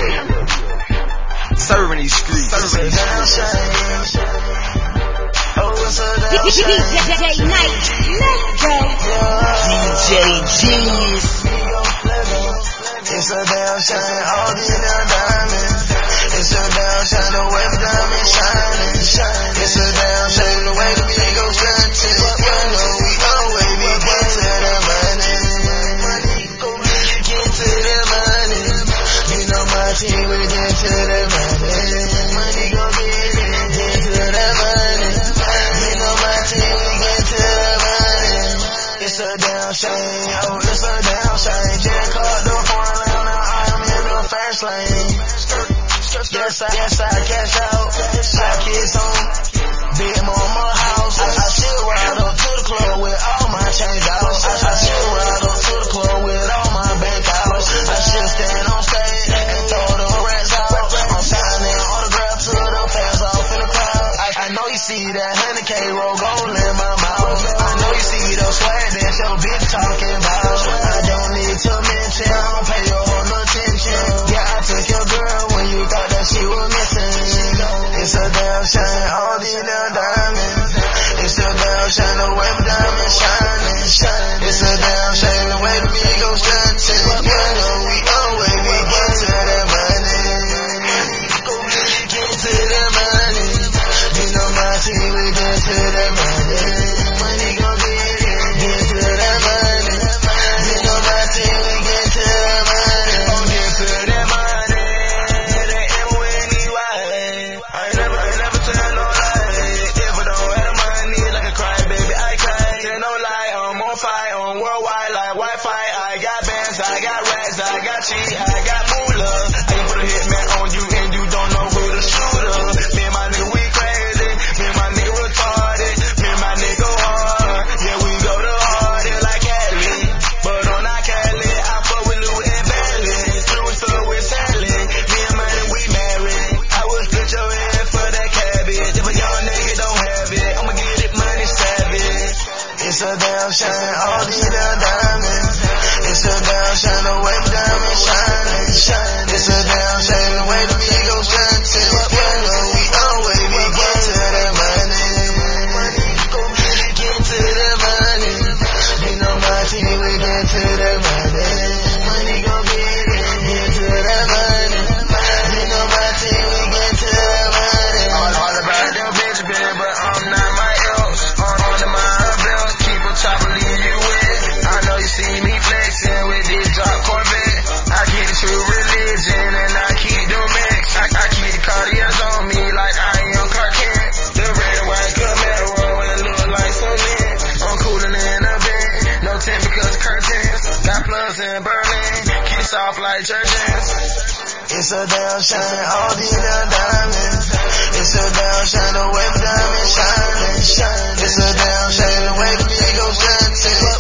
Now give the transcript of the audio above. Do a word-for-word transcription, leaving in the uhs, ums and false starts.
Serving these streets. Serving these streets. Oh, it's a damn shame. D J Night. D J Genius. It's a damn shame. All these damn diamonds. It's a damn shame. The way the diamond shining. It's a damn shame. The way the beat goes stunting. You know we always be get to the money. Get to the money. You know my team will get to the money. Money gon' get it. Get to the money. You know my team will get to the money. It's a damn shame. Oh, it's a damn shame. Just caught the four lane. Now I am in the first lane. Yes, I, yes, I cash out. Shot kids home. Big mama house. I, I still ride up to the club with all my change out. I, I still ride up to the club with all my bank out. I still stand on stage and throw the rats out. I'm signing autograph to the fans off in the crowd. I, I know you see that one hundred K roll gold in my mouth. I know you see the swag that your bitch talking about. I don't need to mention, I don't pay your no attention. Yeah, I took your girl when you thought that she was missing. It's a damn shame, all these damn diamonds. It's a damn shame, the way the diamonds shining. It's a damn shame, the way the beat goes stunting. You know we always be get to the money. Get to the money. You know my team, we get to the money. Money gon' get it. Get to the money. You know my team, we get to the money. Oh, get to the money. The M O N E Y. I ain't never, I ain't never tell no lie. If I don't have the money, like a cry, baby, I cry. Tell no lie, I'm on fire, on worldwide like Wi-Fi. I got bands, I got rats, I got cheese, I got moolah. I can put a hitman on you and you don't know who the shooter. Me and my nigga, we crazy. Me and my nigga retarded. Me and my nigga hard. Yeah, we go to hard like Cali. But on our Cali, I fuck with Lou and Bailey. Through and through with Sally. Me and money, we married. I would split your head for that cabbage. If a young nigga don't have it, I'ma get it money savage. It's a damn shame, all these damn diamonds. It's a damn shame, the way the diamonds shining. It's a damn shame, the way the beat goes stunting. You know we always be get to the money. Get to the money. You know my team, we get to the money. Money gon' get it. Get to the money. You know my team, we get to the money. All, all about them bitch, baby, but I'm not my else. On, on the mind belt, keep a chopper, leave you with. I know you see me flexing with this drop Corvette. I keep the true religion and I keep the mix. I, I keep the Cartiers on me like I am Clark Kent. The red and white Camaro, it look like some mint. I'm cooling in a bed, no tent because of curtains. Got plugs in Berlin, keep it soft like Jergens. It's a damn shame, all these damn diamonds. It's a damn shame, the way the diamonds shining. It's a damn shame, the way the beat goes stunting.